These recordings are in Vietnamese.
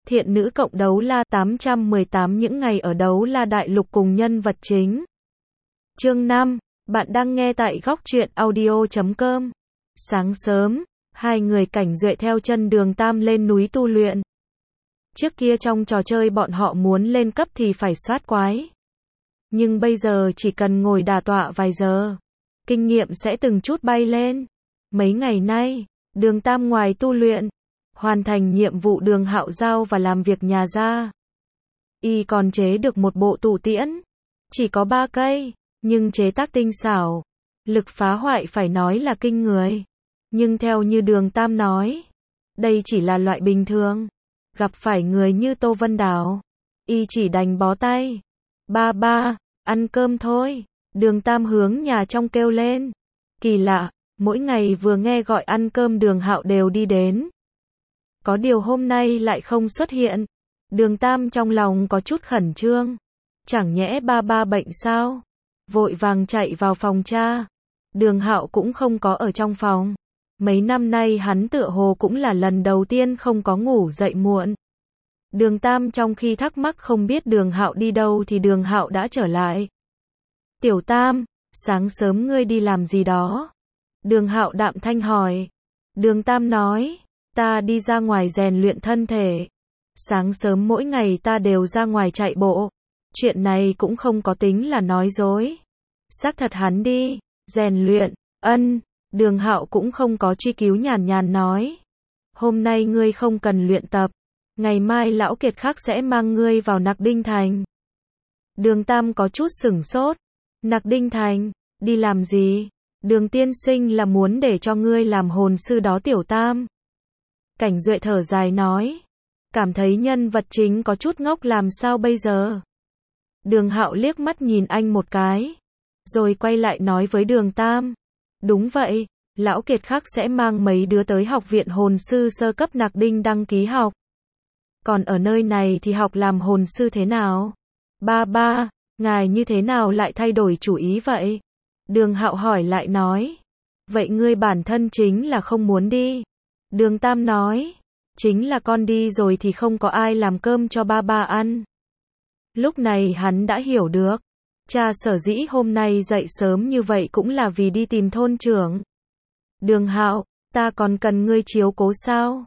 Thiện nữ cộng đấu la 818 những ngày ở đấu la đại lục cùng nhân vật chính. Chương 5, bạn đang nghe tại góc truyện audio.com. Sáng sớm, hai người Cảnh Duệ theo chân Đường Tam lên núi tu luyện. Trước kia trong trò chơi bọn họ muốn lên cấp thì phải soát quái. Nhưng bây giờ chỉ cần ngồi đả tọa vài giờ, kinh nghiệm sẽ từng chút bay lên. Mấy ngày nay, Đường Tam ngoài tu luyện, hoàn thành nhiệm vụ Đường Hạo giao và làm việc nhà ra. Y còn chế được một bộ tụ tiễn. Chỉ có 3 cây, nhưng chế tác tinh xảo. Lực phá hoại phải nói là kinh người. Nhưng theo như Đường Tam nói, đây chỉ là loại bình thường. Gặp phải người như Tô Vân Đào, Y chỉ đành bó tay. Ba, ăn cơm thôi. Đường Tam hướng nhà trong kêu lên. Kỳ lạ, mỗi ngày vừa nghe gọi ăn cơm Đường Hạo đều đi đến. Có điều hôm nay lại không xuất hiện. Đường Tam trong lòng có chút khẩn trương. Chẳng nhẽ ba bệnh sao? Vội vàng chạy vào phòng cha. Đường Hạo cũng không có ở trong phòng. Mấy năm nay hắn tựa hồ cũng là lần đầu tiên không có ngủ dậy muộn. Đường Tam trong khi thắc mắc không biết Đường Hạo đi đâu thì Đường Hạo đã trở lại. Tiểu Tam, sáng sớm ngươi đi làm gì đó? Đường Hạo đạm thanh hỏi. Đường Tam nói, ta đi ra ngoài rèn luyện thân thể. Sáng sớm mỗi ngày ta đều ra ngoài chạy bộ. Chuyện này cũng không có tính là nói dối. Xác thật hắn đi rèn luyện. Đường Hạo cũng không có truy cứu, nhàn nhàn nói. Hôm nay ngươi không cần luyện tập. Ngày mai lão Kiệt khác sẽ mang ngươi vào Nặc Đinh Thành. Đường Tam có chút sửng sốt. Nặc Đinh Thành, đi làm gì? Đường tiên sinh là muốn để cho ngươi làm hồn sư đó Tiểu Tam. Cảnh Duệ thở dài nói. Cảm thấy nhân vật chính có chút ngốc làm sao bây giờ? Đường Hạo liếc mắt nhìn anh một cái. Rồi quay lại nói với Đường Tam. Đúng vậy, lão Kiệt khác sẽ mang mấy đứa tới học viện hồn sư sơ cấp Nặc Đinh đăng ký học. Còn ở nơi này thì học làm hồn sư thế nào? Ba, ngài như thế nào lại thay đổi chủ ý vậy? Đường Hạo hỏi lại nói. Vậy ngươi bản thân chính là không muốn đi. Đường Tam nói. Chính là con đi rồi thì không có ai làm cơm cho ba ăn. Lúc này hắn đã hiểu được. Cha sở dĩ hôm nay dậy sớm như vậy cũng là vì đi tìm thôn trưởng. Đường Hạo, ta còn cần ngươi chiếu cố sao?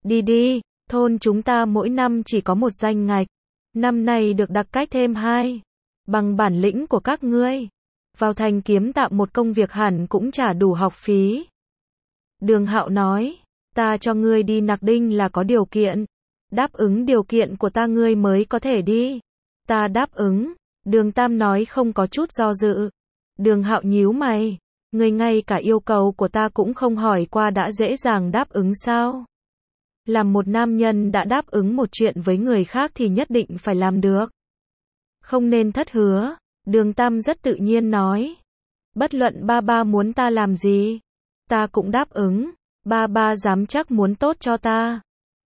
Đi, thôn chúng ta mỗi năm chỉ có một danh ngạch. Năm nay được đặc cách thêm 2. Bằng bản lĩnh của các ngươi, vào thành kiếm tạm một công việc hẳn cũng trả đủ học phí. Đường Hạo nói, ta cho ngươi đi Nặc Đinh là có điều kiện. Đáp ứng điều kiện của ta ngươi mới có thể đi. Ta đáp ứng. Đường Tam nói không có chút do dự. Đường Hạo nhíu mày. Ngươi ngay cả yêu cầu của ta cũng không hỏi qua đã dễ dàng đáp ứng sao? Làm một nam nhân đã đáp ứng một chuyện với người khác thì nhất định phải làm được. Không nên thất hứa. Đường Tam rất tự nhiên nói. Bất luận ba muốn ta làm gì, ta cũng đáp ứng. Ba dám chắc muốn tốt cho ta.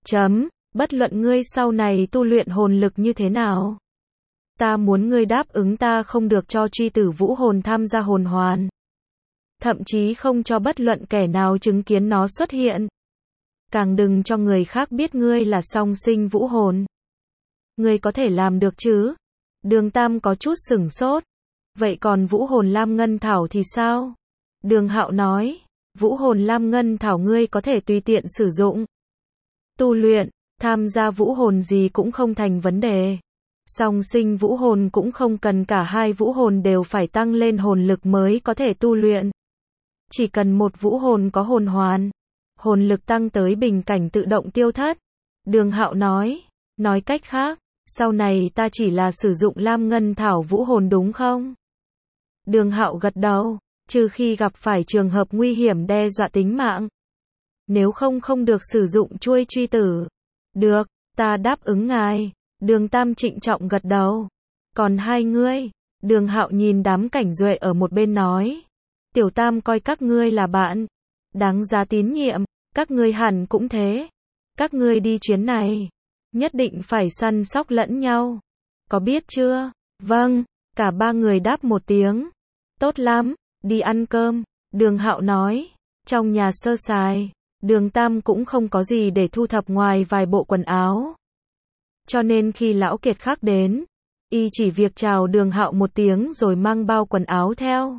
Bất luận ngươi sau này tu luyện hồn lực như thế nào, ta muốn ngươi đáp ứng ta không được cho truy tử vũ hồn tham gia hồn hoàn. Thậm chí không cho bất luận kẻ nào chứng kiến nó xuất hiện. Càng đừng cho người khác biết ngươi là song sinh vũ hồn. Ngươi có thể làm được chứ? Đường Tam có chút sửng sốt. Vậy còn vũ hồn Lam Ngân Thảo thì sao? Đường Hạo nói. Vũ hồn Lam Ngân Thảo ngươi có thể tùy tiện sử dụng. Tu luyện, tham gia vũ hồn gì cũng không thành vấn đề. Song sinh vũ hồn cũng không cần cả hai vũ hồn đều phải tăng lên hồn lực mới có thể tu luyện. Chỉ cần một vũ hồn có hồn hoàn, hồn lực tăng tới bình cảnh tự động tiêu thất. Đường Hạo nói. Nói cách khác, sau này ta chỉ là sử dụng Lam Ngân Thảo vũ hồn đúng không? Đường Hạo gật đầu. Trừ khi gặp phải trường hợp nguy hiểm đe dọa tính mạng. Nếu không được sử dụng chuôi truy tử. Được, ta đáp ứng ngài. Đường Tam trịnh trọng gật đầu. Còn hai ngươi? Đường Hạo nhìn đám Cảnh Duệ ở một bên nói. Tiểu Tam coi các ngươi là bạn đáng giá tín nhiệm, các ngươi hẳn cũng thế. Các ngươi đi chuyến này, nhất định phải săn sóc lẫn nhau. Có biết chưa? Vâng, cả 3 người đáp một tiếng. Tốt lắm, đi ăn cơm. Đường Hạo nói. Trong nhà sơ sài, Đường Tam cũng không có gì để thu thập ngoài vài bộ quần áo. Cho nên khi Lão Kiệt Khắc đến, y chỉ việc chào Đường Hạo một tiếng rồi mang bao quần áo theo.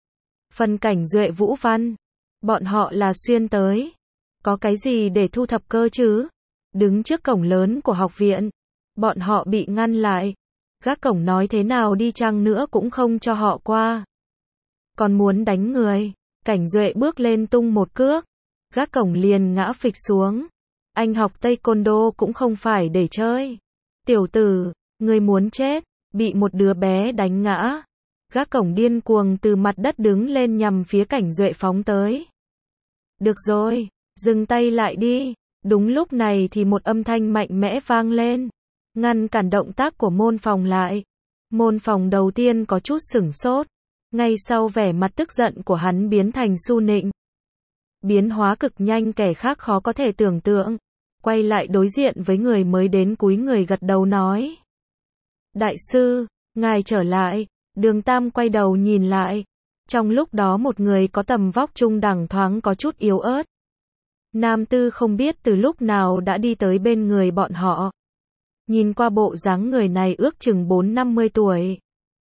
Phần Cảnh Duệ Vũ Văn, bọn họ là xuyên tới. Có cái gì để thu thập cơ chứ? Đứng trước cổng lớn của học viện, bọn họ bị ngăn lại. Gác cổng nói thế nào đi chăng nữa cũng không cho họ qua. Còn muốn đánh người, Cảnh Duệ bước lên tung một cước, gác cổng liền ngã phịch xuống. Anh học taekwondo cũng không phải để chơi. Tiểu tử, người muốn chết, bị một đứa bé đánh ngã. Gác cổng điên cuồng từ mặt đất đứng lên nhằm phía Cảnh Duệ phóng tới. Được rồi, dừng tay lại đi. Đúng lúc này thì một âm thanh mạnh mẽ vang lên, ngăn cản động tác của Môn Phòng lại. Môn Phòng đầu tiên có chút sửng sốt, ngay sau vẻ mặt tức giận của hắn biến thành su nịnh. Biến hóa cực nhanh kẻ khác khó có thể tưởng tượng. Quay lại đối diện với người mới đến cúi người gật đầu nói. Đại sư, ngài trở lại. Đường Tam quay đầu nhìn lại. Trong lúc đó một người có tầm vóc trung đẳng thoáng có chút yếu ớt. Nam Tư không biết từ lúc nào đã đi tới bên người bọn họ. Nhìn qua bộ dáng người này ước chừng 40-50 tuổi.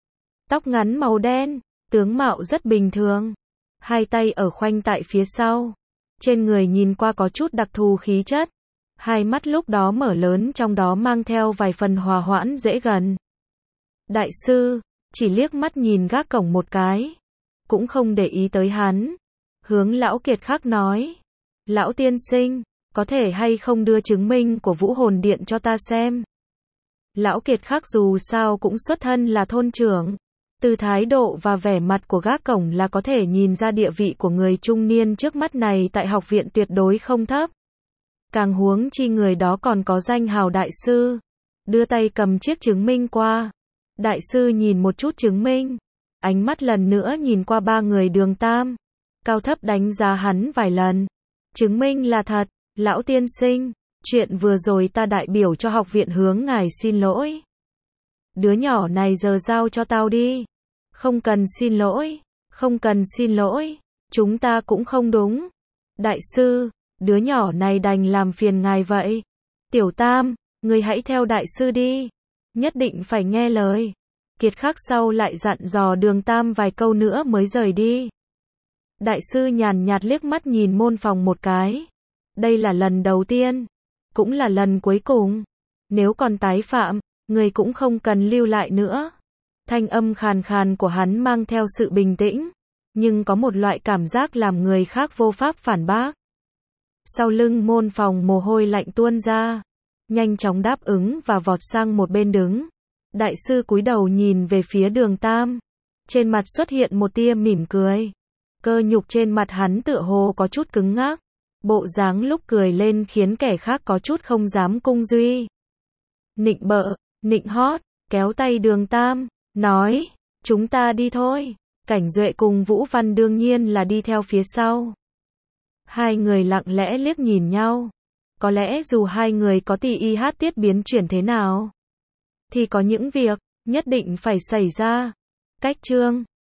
Tóc ngắn màu đen, tướng mạo rất bình thường. Hai tay ở khoanh tại phía sau. Trên người nhìn qua có chút đặc thù khí chất. Hai mắt lúc đó mở lớn trong đó mang theo vài phần hòa hoãn dễ gần. Đại sư, chỉ liếc mắt nhìn gác cổng một cái. Cũng không để ý tới hắn. Hướng Lão Kiệt Khắc nói. Lão tiên sinh, có thể hay không đưa chứng minh của Vũ Hồn Điện cho ta xem. Lão Kiệt Khắc dù sao cũng xuất thân là thôn trưởng. Từ thái độ và vẻ mặt của gác cổng là có thể nhìn ra địa vị của người trung niên trước mắt này tại học viện tuyệt đối không thấp. Càng huống chi người đó còn có danh hào đại sư. Đưa tay cầm chiếc chứng minh qua. Đại sư nhìn một chút chứng minh. Ánh mắt lần nữa nhìn qua ba người Đường Tam. Cao thấp đánh giá hắn vài lần. Chứng minh là thật, lão tiên sinh. Chuyện vừa rồi ta đại biểu cho học viện hướng ngài xin lỗi. Đứa nhỏ này giờ giao cho tao đi. Không cần xin lỗi. Không cần xin lỗi. Chúng ta cũng không đúng. Đại sư, đứa nhỏ này đành làm phiền ngài vậy. Tiểu Tam, ngươi hãy theo đại sư đi. Nhất định phải nghe lời. Kiệt Khắc sau lại dặn dò Đường Tam vài câu nữa mới rời đi. Đại sư nhàn nhạt liếc mắt nhìn Môn Phòng một cái. Đây là lần đầu tiên. Cũng là lần cuối cùng. Nếu còn tái phạm, người cũng không cần lưu lại nữa. Thanh âm khàn khàn của hắn mang theo sự bình tĩnh. Nhưng có một loại cảm giác làm người khác vô pháp phản bác. Sau lưng Môn Phòng mồ hôi lạnh tuôn ra. Nhanh chóng đáp ứng và vọt sang một bên đứng. Đại sư cúi đầu nhìn về phía Đường Tam. Trên mặt xuất hiện một tia mỉm cười. Cơ nhục trên mặt hắn tựa hồ có chút cứng ngắc. Bộ dáng lúc cười lên khiến kẻ khác có chút không dám cung duy. Nịnh bợ, nịnh hót, kéo tay Đường Tam, nói, chúng ta đi thôi. Cảnh Duệ cùng Vũ Văn đương nhiên là đi theo phía sau. Hai người lặng lẽ liếc nhìn nhau. Có lẽ dù hai người có tì y hát tiết biến chuyển thế nào, thì có những việc nhất định phải xảy ra. Cách chương